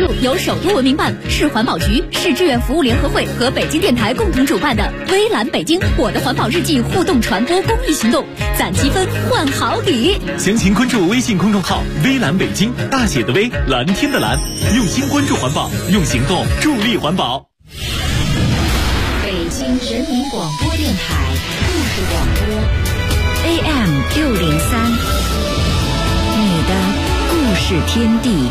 由首都文明办、市环保局、市志愿服务联合会和北京电台共同主办的微蓝北京我的环保日记互动传播公益行动，攒积分换好礼。 详情关注微信公众号微蓝北京，大写的微，蓝天的蓝，用心关注环保，用行动助力环保。 北京人民广播电台故事广播 AM603，你的故事天地。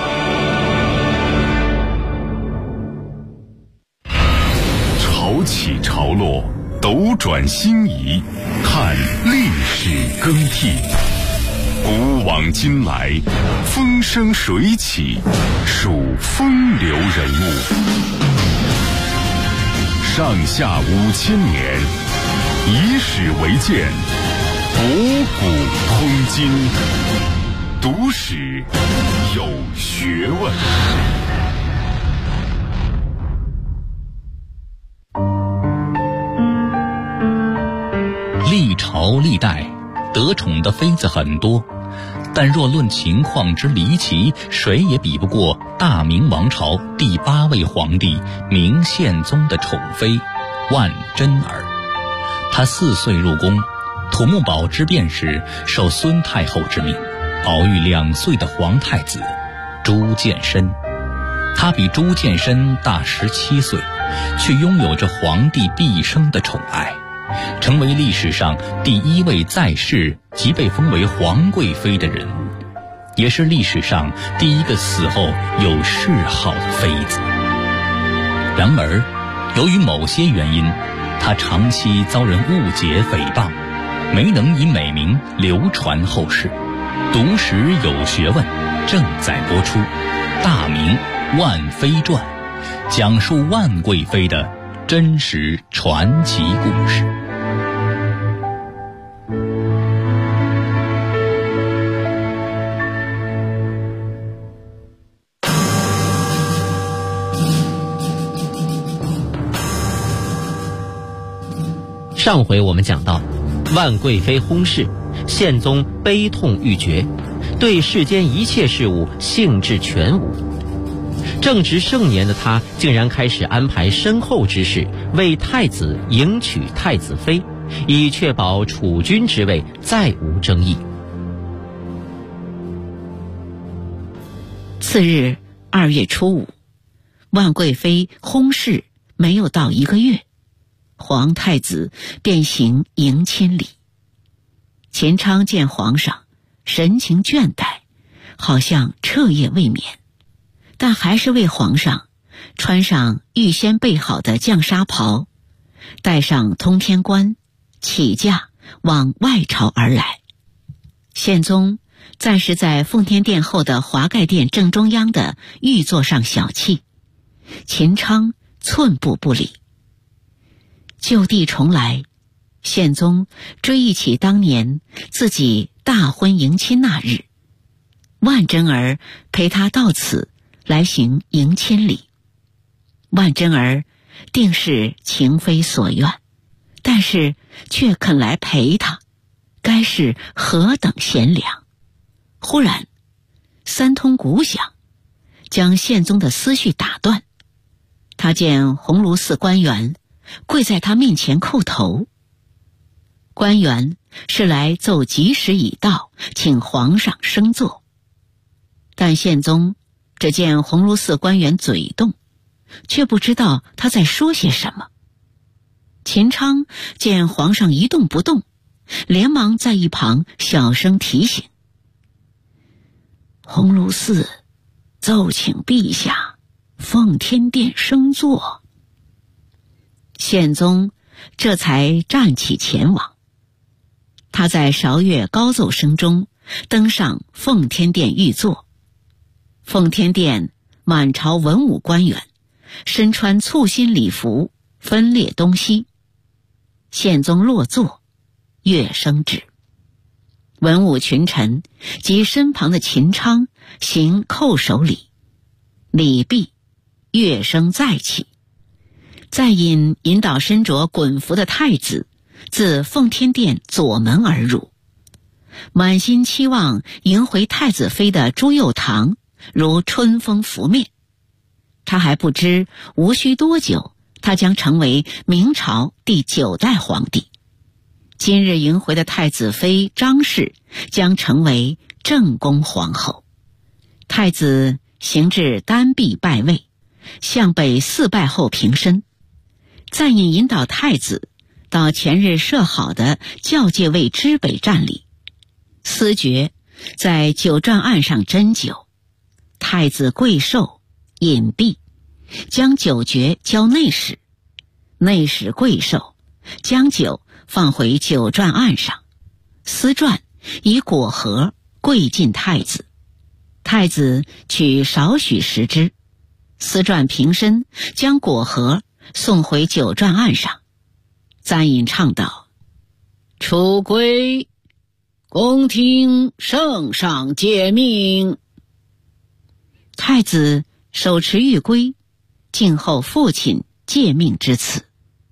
潮起潮落，斗转星移，看历史更替。古往今来，风生水起，数风流人物。上下5000年，以史为鉴，博古通今，读史有学问。 历朝历代得宠的妃子很多，但若论情况之离奇，谁也比不过大明王朝第8位皇帝明宪宗的宠妃万贞儿。她4岁入宫，土木堡之变时受孙太后之命，保育2岁的皇太子朱见深。她比朱见深大17岁，却拥有着皇帝毕生的宠爱，成为历史上第1位在世即被封为皇贵妃的人物，也是历史上第1个死后有谥号的妃子。然而，由于某些原因，她长期遭人误解诽谤，没能以美名流传后世。读史有学问正在播出《大明万妃传》，讲述万贵妃的真实传奇故事。 上回我们讲到，万贵妃薨逝，宪宗悲痛欲绝，对世间一切事物兴致全无。正值盛年的他，竟然开始安排身后之事，为太子迎娶太子妃，以确保储君之位再无争议。 次日2月初5，万贵妃薨逝没有到1个月，皇太子便行迎亲礼。钱昌见皇上神情倦怠，好像彻夜未眠，但还是为皇上穿上预先备好的绛纱袍，戴上通天冠，起驾往外朝而来。宪宗暂时在奉天殿后的华盖殿正中央的御座上小憩，钱昌寸步不离。就地重来，宪宗追忆起当年自己大婚迎亲那日，万贞儿陪他到此来行迎亲礼。万贞儿定是情非所愿，但是却肯来陪他，该是何等贤良。忽然3通鼓响，将宪宗的思绪打断。他见鸿胪寺官员跪在他面前叩头。官员是来奏吉时已到，请皇上升座。但宪宗只见鸿胪寺官员嘴动，却不知道他在说些什么。钱昌见皇上一动不动，连忙在一旁小声提醒：鸿胪寺奏请陛下奉天殿升座。宪宗这才站起前往。他在韶乐高奏声中登上奉天殿御座。奉天殿满朝文武官员身穿簇新礼服，分列东西。宪宗落座，乐声止。文武群臣及身旁的秦昌行叩首礼，礼毕，乐声再起。再引导身着衮服的太子自奉天殿左门而入。满心期望迎回太子妃的朱佑樘如春风拂面， 他还不知无需多久，他将成为明朝第9代皇帝。今日迎回的太子妃张氏将成为正宫皇后。太子行至丹壁拜位，向北4拜后平身。赞引引导太子到前日设好的教界位之北站立，司爵在酒馔案上斟酒，太子跪受饮毕，将酒爵交内史，内史跪受，将酒放回酒馔案上，司馔以果盒跪进太子，太子取少许食之，司馔平身，将果盒送回酒馔案上。赞引唱道：出归，恭听圣上诫命。太子手持玉圭，静候父亲诫命之词。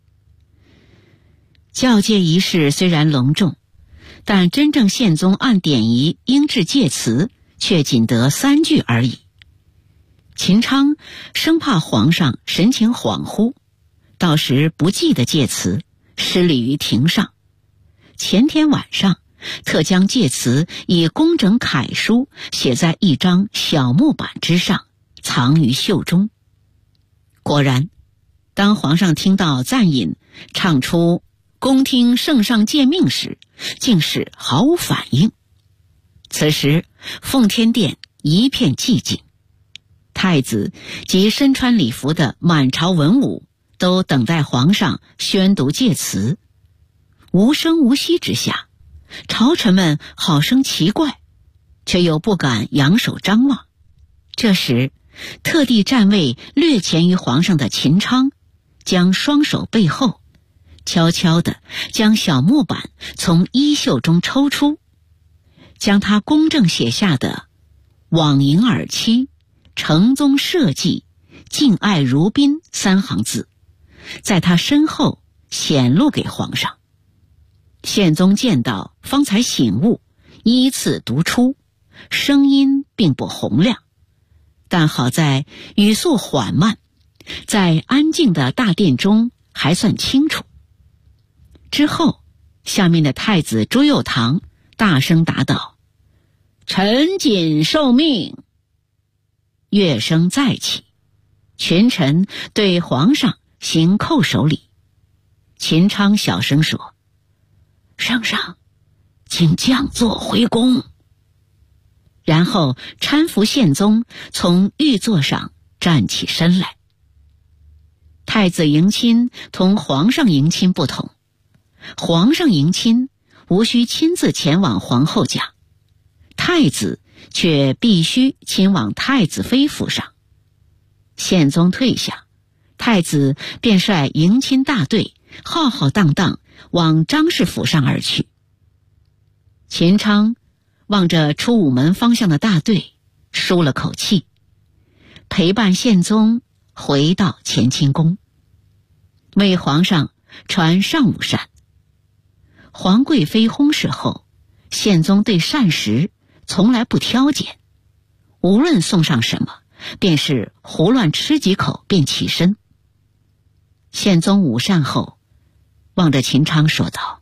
教诫仪式虽然隆重，但真正宪宗按典仪应制诫词却仅得3句而已。秦昌生怕皇上神情恍惚，到时不记得诫词，失礼于庭上。前天晚上特将诫词以工整楷书写在一张小木板之上，藏于袖中。果然，当皇上听到赞引唱出恭听圣上诫命时，竟是毫无反应。此时奉天殿一片寂静，太子及身穿礼服的满朝文武都等待皇上宣读诫词。无声无息之下，朝臣们好生奇怪，却又不敢仰首张望。这时特地站位略前于皇上的秦昌将双手背后，悄悄地将小木板从衣袖中抽出，将他公正写下的往迎尔妻，承宗社稷，敬爱如宾3行字在他身后显露给皇上。宪宗见到，方才醒悟，依次读出，声音并不洪亮，但好在语速缓慢，在安静的大殿中还算清楚。之后，下面的太子朱佑樘大声答道：臣谨受命。乐声再起，群臣对皇上行叩首礼。秦昌小声说：圣上，请降座回宫。然后搀扶宪宗从御座上站起身来。太子迎亲同皇上迎亲不同，皇上迎亲无需亲自前往皇后家，太子却必须亲往太子妃府上。宪宗退下，太子便率迎亲大队浩浩荡荡往张氏府上而去。秦昌望着出午门方向的大队，舒了口气，陪伴宪宗回到乾清宫，为皇上传上午膳。皇贵妃薨逝后，宪宗对膳食从来不挑拣，无论送上什么，便是胡乱吃几口便起身。宪宗午膳后，望着秦昌说道：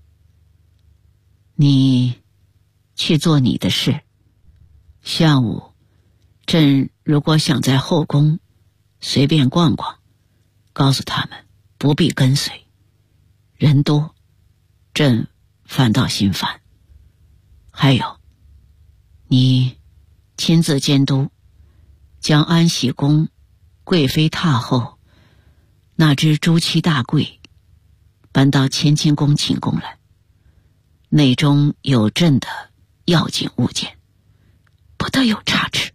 你去做你的事，下午朕如果想在后宫随便逛逛，告诉他们不必跟随，人多朕反倒心烦。还有，你亲自监督将安喜宫贵妃榻后那只朱漆大柜搬到乾清宫寝宫来，内中有朕的要紧物件，不得有差池。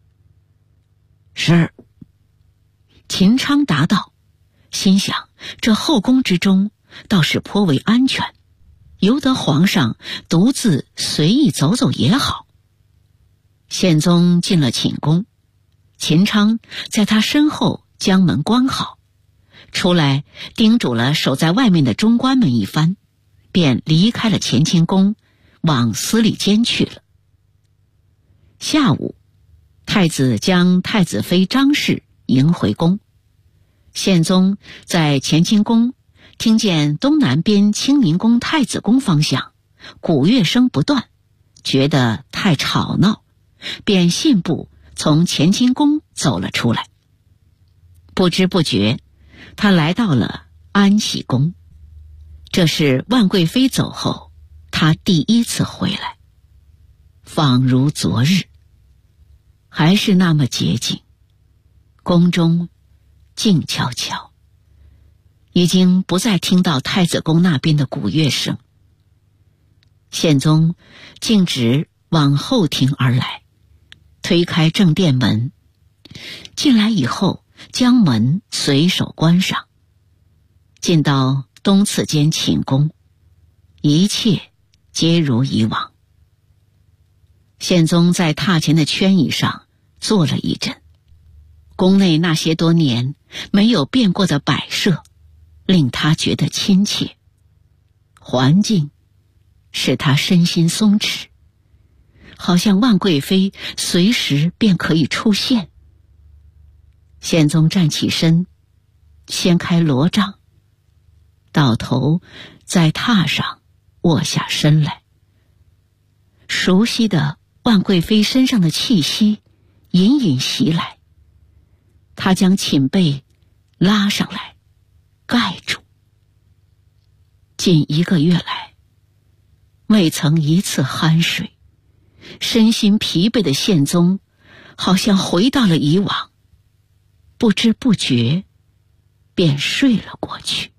是。秦昌答道，心想这后宫之中倒是颇为安全，由得皇上独自随意走走也好。宪宗进了寝宫，秦昌在他身后将门关好，出来叮嘱了守在外面的中官们一番，便离开了乾清宫，往司礼监去了。下午，太子将太子妃张氏迎回宫。宪宗在乾清宫听见东南边清宁宫太子宫方向鼓乐声不断，觉得太吵闹，便信步从乾清宫走了出来。不知不觉他来到了安喜宫，这是万贵妃走后他第一次回来，仿如昨日，还是那么洁净，宫中静悄悄，已经不再听到太子宫那边的鼓乐声。宪宗径直往后庭而来，推开正殿门，进来以后将门随手关上，进到东次间寝宫，一切皆如以往。宪宗在榻前的圈椅上坐了一阵，宫内那些多年没有变过的摆设令他觉得亲切，环境使他身心松弛，好像万贵妃随时便可以出现。宪宗站起身，掀开罗帐，倒头在榻上卧下身来。熟悉的万贵妃身上的气息隐隐袭来，他将寝被拉上来盖住。近1个月来未曾一次酣睡，身心疲惫的宪宗好像回到了以往，不知不觉便睡了过去。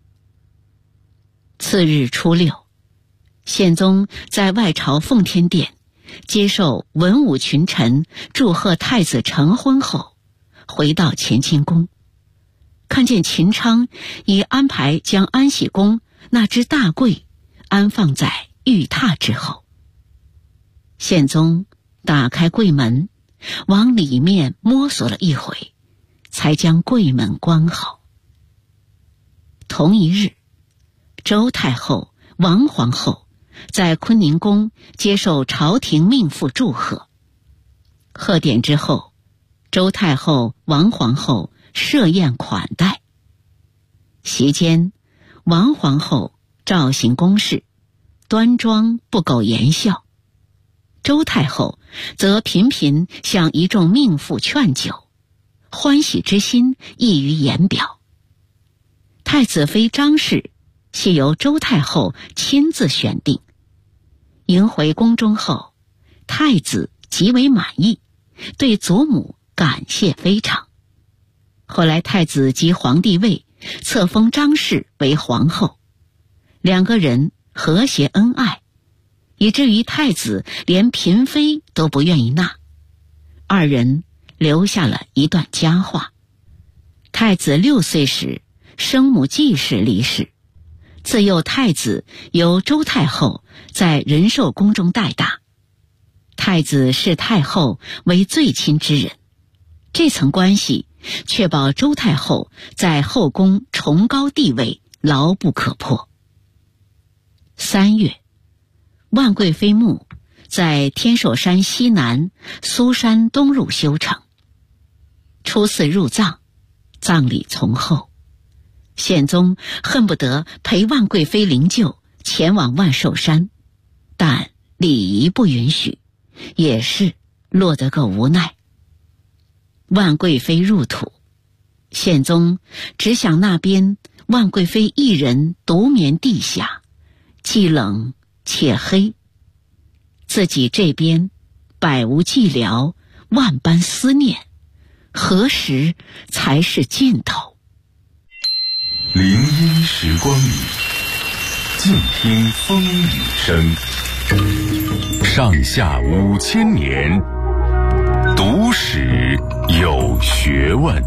次日初6，宪宗在外朝奉天殿接受文武群臣祝贺太子成婚后，回到乾清宫，看见秦昌已安排将安喜宫那只大柜安放在御榻之后。宪宗打开柜门，往里面摸索了一回，才将柜门关好。同一日，周太后、王皇后在坤宁宫接受朝廷命妇祝贺。贺典之后，周太后、王皇后设宴款待。席间，王皇后照行宫事，端庄不苟言笑；周太后则频频向一众命妇劝酒，欢喜之心溢于言表。太子妃张氏系由周太后亲自选定，迎回宫中后，太子极为满意，对祖母感谢非常。后来太子即皇帝位，册封张氏为皇后，两个人和谐恩爱，以至于太子连嫔妃都不愿意纳。二人留下了一段佳话。太子6岁时，生母季氏离世，自幼太子由周太后在仁寿宫中带大。太子视太后为最亲之人，这层关系确保周太后在后宫崇高地位牢不可破。3月，万贵妃墓在天寿山西南苏山东入修成。初次入葬，葬礼从后，宪宗恨不得陪万贵妃灵柩前往万寿山，但礼仪不允许，也是落得个无奈。万贵妃入土，宪宗只想那边万贵妃一人独眠地下，既冷且黑，自己这边百无寂寥，万般思念，何时才是尽头？ 林荫时光里，静听风雨声。上下5000年，读史有学问。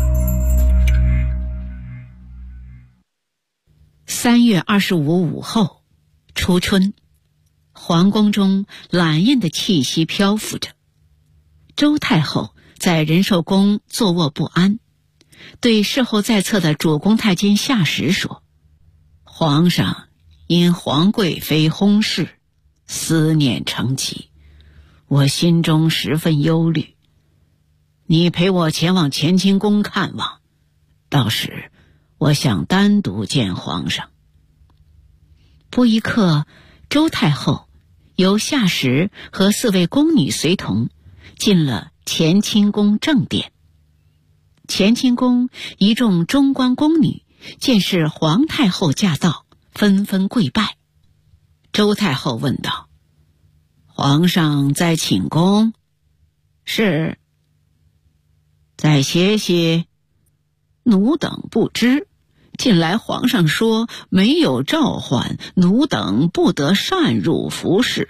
3月25午后，初春，皇宫中懒艳的气息漂浮着。周太后在仁寿宫坐卧不安，对侍候在侧的主宫太监夏实说：“皇上因皇贵妃薨逝，思念成疾，我心中十分忧虑。 你陪我前往乾清宫看望，到时我想单独见皇上。”不一刻，周太后由夏时和4位宫女随同进了乾清宫正殿。乾清宫一众中宫宫女见是皇太后驾到，纷纷跪拜。周太后问道：“皇上在寝宫？”“是。”“在歇息？”“奴等不知，近来皇上说没有召唤，奴等不得擅入服侍。”“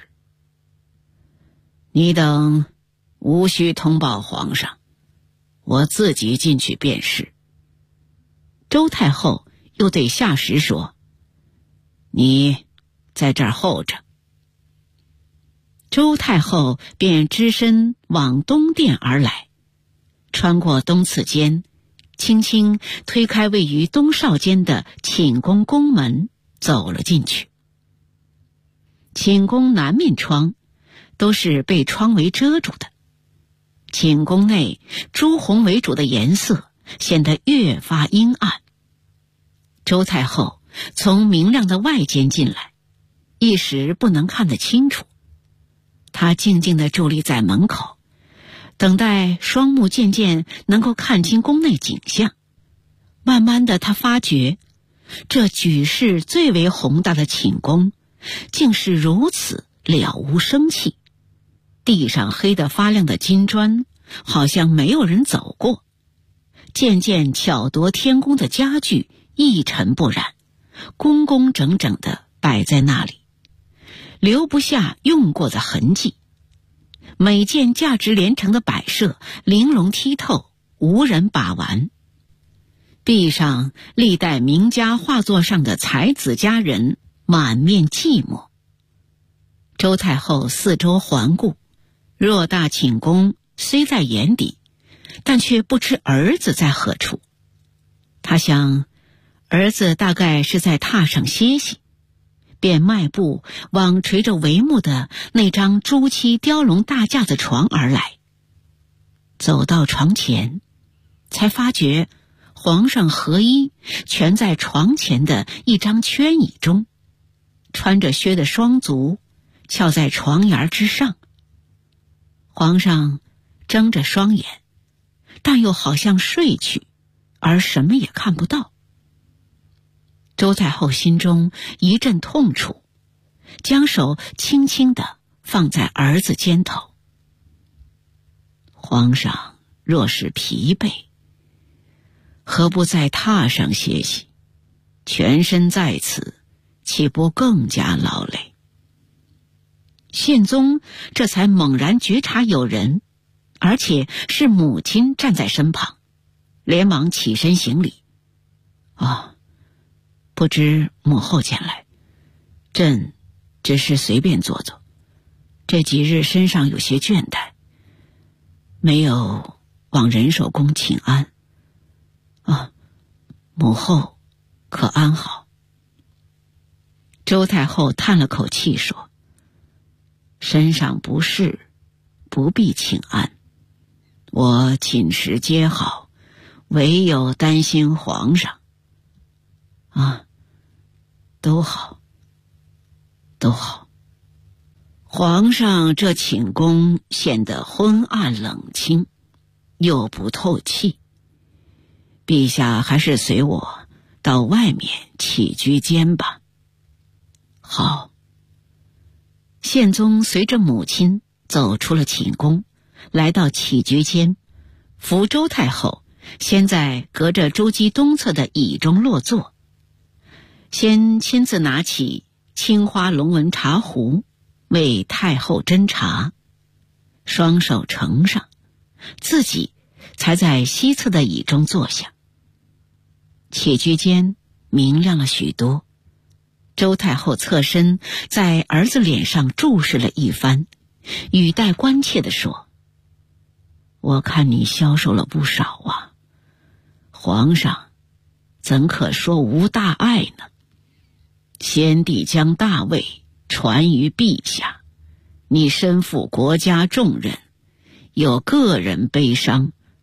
你等无需通报皇上，我自己进去便是。”周太后又对夏时说：“你在这儿候着。”周太后便只身往东殿而来，穿过东次间，轻轻推开位于东少间的寝宫宫门，走了进去。寝宫南面窗都是被窗围遮住的，寝宫内朱红为主的颜色显得越发阴暗。周太后从明亮的外间进来，一时不能看得清楚。她静静地伫立在门口，等待双目渐渐能够看清宫内景象。慢慢的，她发觉这举世最为宏大的寝宫竟是如此了无生气，地上黑得发亮的金砖好像没有人走过，件件巧夺天工的家具一尘不染，工工整整地摆在那里，留不下用过的痕迹。每件价值连城的摆设玲珑剔透，无人把玩。壁上历代名家画作上的才子佳人满面寂寞。周太后四周环顾，偌大寝宫虽在眼底，但却不知儿子在何处。她想儿子大概是在榻上歇息，便迈步往垂着帷幕的那张朱漆雕龙大架子床而来。走到床前，才发觉皇上和衣蜷在床前的一张圈椅中，穿着靴的双足翘在床沿之上。皇上睁着双眼，但又好像睡去，而什么也看不到。周太后心中一阵痛楚，将手轻轻地放在儿子肩头。皇上若是疲惫，何不在榻上歇息？全身在此，岂不更加劳累？宪宗这才猛然觉察有人，而且是母亲站在身旁，连忙起身行礼。不知母后前来，朕只是随便坐坐，这几日身上有些倦怠，没有往仁寿宫请安。母后可安好？周太后叹了口气说：“身上不适，不必请安，我寝食皆好，唯有担心皇上。”都好，都好。皇上这寝宫显得昏暗冷清，又不透气，陛下还是随我到外面起居间吧。好。宪宗随着母亲走出了寝宫，来到起居间，扶周太后先在隔着朱几东侧的椅中落座，先亲自拿起青花龙纹茶壶为太后斟茶，双手呈上，自己才在西侧的椅中坐下。起居间明亮了许多，周太后侧身在儿子脸上注视了一番，语带关切地说：“我看你消瘦了不少啊，皇上怎可说无大碍呢？先帝将大位传于陛下，你身负国家重任，有个人悲伤，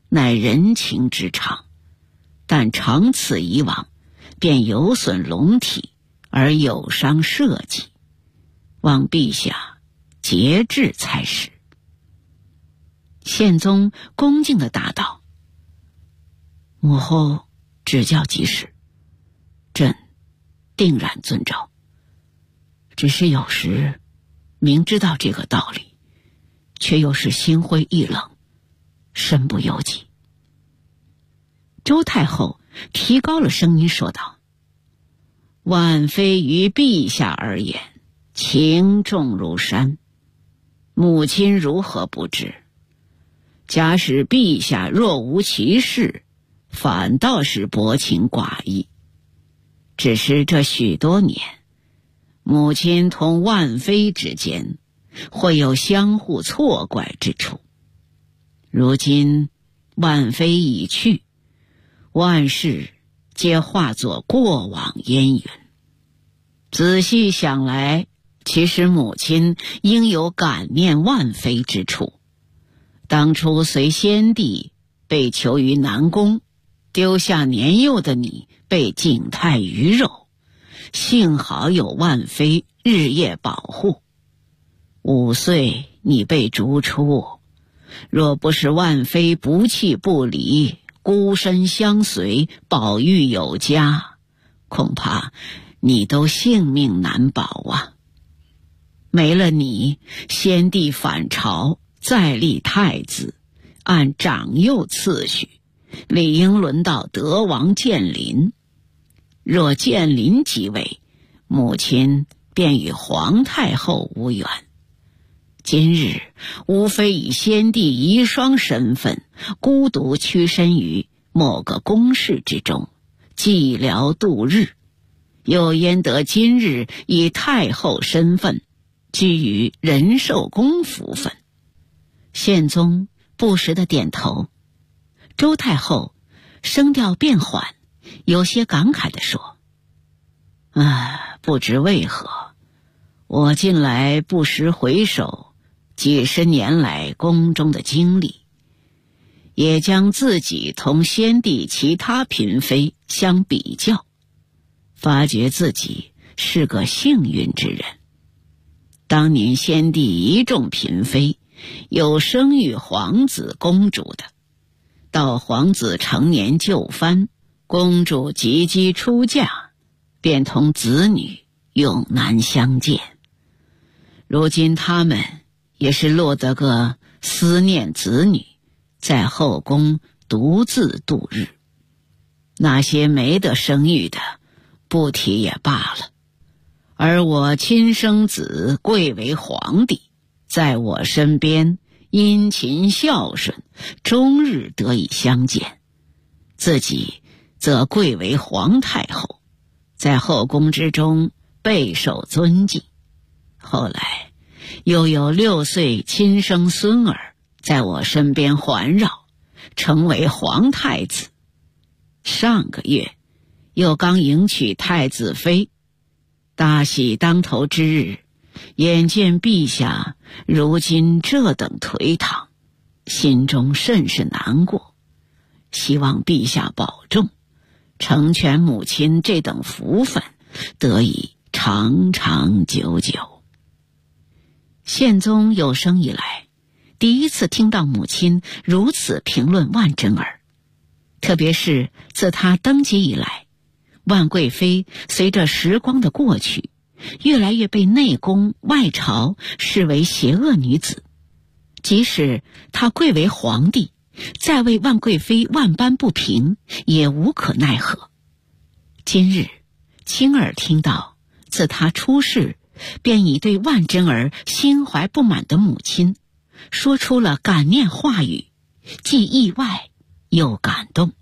乃人情之常，但长此以往，便有损龙体而有伤社稷，望陛下节制才是。宪宗恭敬地答道：母后指教即是，朕定然遵照。只是有时明知道这个道理，却又是心灰意冷，身不由己。周太后提高了声音说道：万妃于陛下而言，情重如山，母亲如何不知？假使陛下若无其事，反倒是薄情寡义。只是这许多年，母亲同万妃之间会有相互错怪之处。如今万妃已去，万事皆化作过往烟云。仔细想来，其实母亲应有感念万妃之处。当初随先帝被囚于南宫，丢下年幼的你被景泰鱼肉，幸好有万妃日夜保护。5岁你被逐出，若不是万妃不弃不离，孤身相随，保育有加，恐怕你都性命难保啊。没了你，先帝反朝再立太子，按长幼次序，理应轮到德王建林。若建林即位，母亲便与皇太后无缘。今日无非以先帝遗孀身份，孤独屈身于某个宫室之中，寂寥度日，又焉得今日以太后身份居于仁寿宫府分？宪宗不时地点头。周太后声调变缓，有些感慨地说：不知为何，我近来不时回首几十年来宫中的经历，也将自己同先帝其他嫔妃相比较，发觉自己是个幸运之人。当年先帝一众嫔妃，有生育皇子公主的，到皇子成年就藩，公主及笄出嫁，便同子女永难相见。如今他们也是落得个思念子女，在后宫独自度日。那些没得生育的，不提也罢了，而我亲生子贵为皇帝，在我身边殷勤孝顺，终日得以相见。自己则贵为皇太后，在后宫之中备受尊敬。后来又有6岁亲生孙儿在我身边环绕，成为皇太子。上个月又刚迎娶太子妃，大喜当头之日，眼见陛下如今这等颓唐，心中甚是难过，希望陛下保重，成全母亲这等福分，得以长长久久。宪宗有生以来第一次听到母亲如此评论万贞儿，特别是自她登基以来，万贵妃随着时光的过去，越来越被内宫外朝视为邪恶女子。即使她贵为皇帝，再为万贵妃万般不平，也无可奈何。今日亲耳听到自她出世便已对万贞儿心怀不满的母亲说出了感念话语，既意外又感动。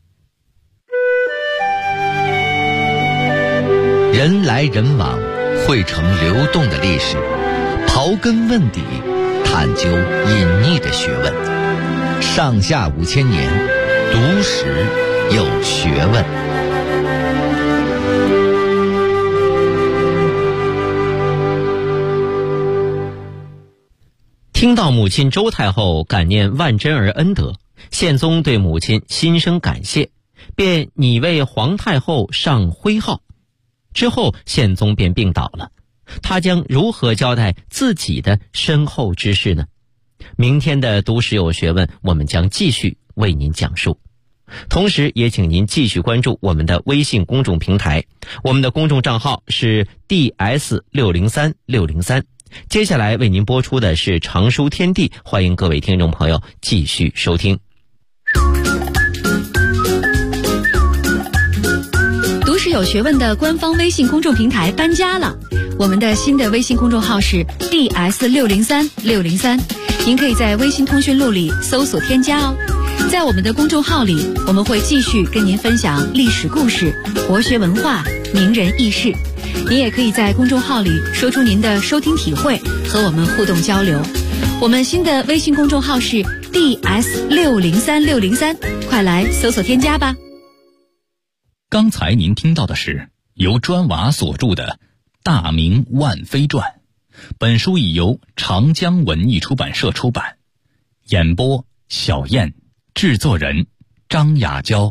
人来人往，汇成流动的历史，刨根问底，探究隐匿的学问。上下5000年，读史有学问。 听到母亲周太后感念万贞儿恩德， 宪宗对母亲心生感谢，便拟为皇太后上徽号。之后宪宗便病倒了，他将如何交代自己的身后之事呢？明天的读史有学问，我们将继续为您讲述。同时也请您继续关注我们的微信公众平台，我们的公众账号是 DS603603。接下来为您播出的是常书天地，欢迎各位听众朋友继续收听。 读史有学问的官方微信公众平台搬家了，我们的新的微信公众号是 DS603603，您可以在微信通讯录里搜索添加哦。在我们的公众号里，我们会继续跟您分享历史故事、国学文化、名人轶事。您也可以在公众号里说出您的收听体会，和我们互动交流。我们新的微信公众号是 DS603603，快来搜索添加吧。 刚才您听到的是由砖瓦所著的《大明万妃传》，本书已由长江文艺出版社出版。演播小燕，制作人张雅娇。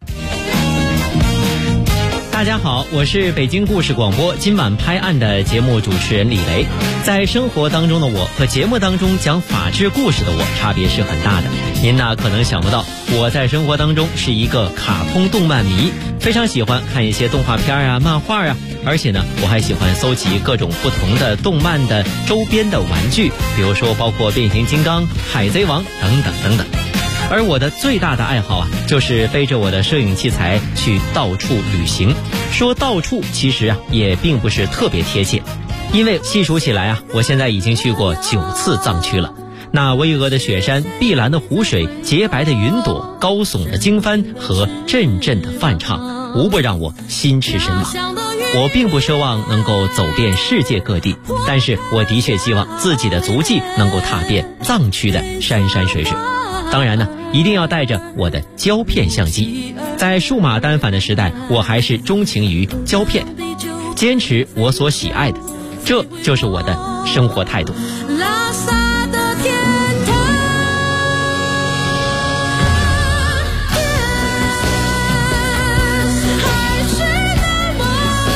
大家好，我是北京故事广播今晚拍案的节目主持人李雷。在生活当中的我和节目当中讲法治故事的我差别是很大的。您呢可能想不到，我在生活当中是一个卡通动漫迷，非常喜欢看一些动画片啊、漫画啊，而且呢我还喜欢搜集各种不同的动漫的周边的玩具，比如说包括变形金刚、海贼王等等等等。而我的最大的爱好啊，就是背着我的摄影器材去到处旅行。说到处其实啊也并不是特别贴切，因为细数起来啊，我现在已经去过9次藏区了。那巍峨的雪山、碧蓝的湖水、洁白的云朵、高耸的经幡和阵阵的梵唱，无不让我心驰神往。我并不奢望能够走遍世界各地，但是我的确希望自己的足迹能够踏遍藏区的山山水水。当然呢，一定要带着我的胶片相机。在数码单反的时代，我还是钟情于胶片，坚持我所喜爱的，这就是我的生活态度。 拉萨的天堂，海水的波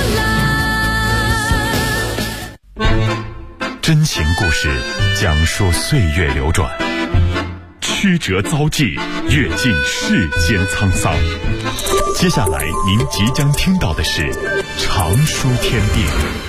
澜。 真情故事讲述岁月流转，曲折遭际，阅尽世间沧桑。接下来您即将听到的是常书天地。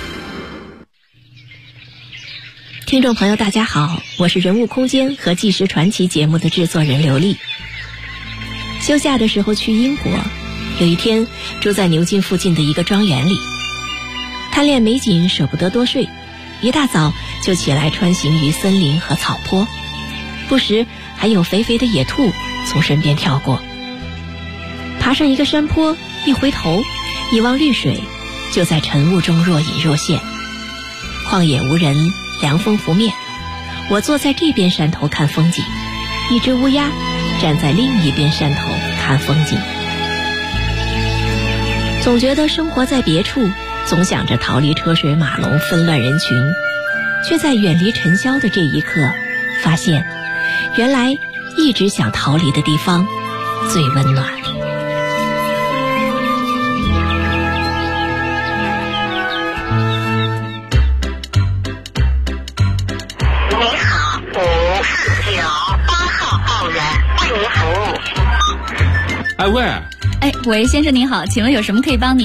听众朋友大家好，我是人物空间和纪实传奇节目的制作人刘丽。休假的时候去英国，有一天住在牛津附近的一个庄园里，贪恋美景舍不得多睡，一大早就起来穿行于森林和草坡，不时还有肥肥的野兔从身边跳过。爬上一个山坡，一回头一望绿水，就在晨雾中若隐若现。旷野无人，凉风拂面，我坐在这边山头看风景，一只乌鸦站在另一边山头看风景。总觉得生活在别处，总想着逃离车水马龙纷乱人群，却在远离尘嚣的这一刻发现，原来一直想逃离的地方最温暖。 哎喂，先生您好，请问有什么可以帮您？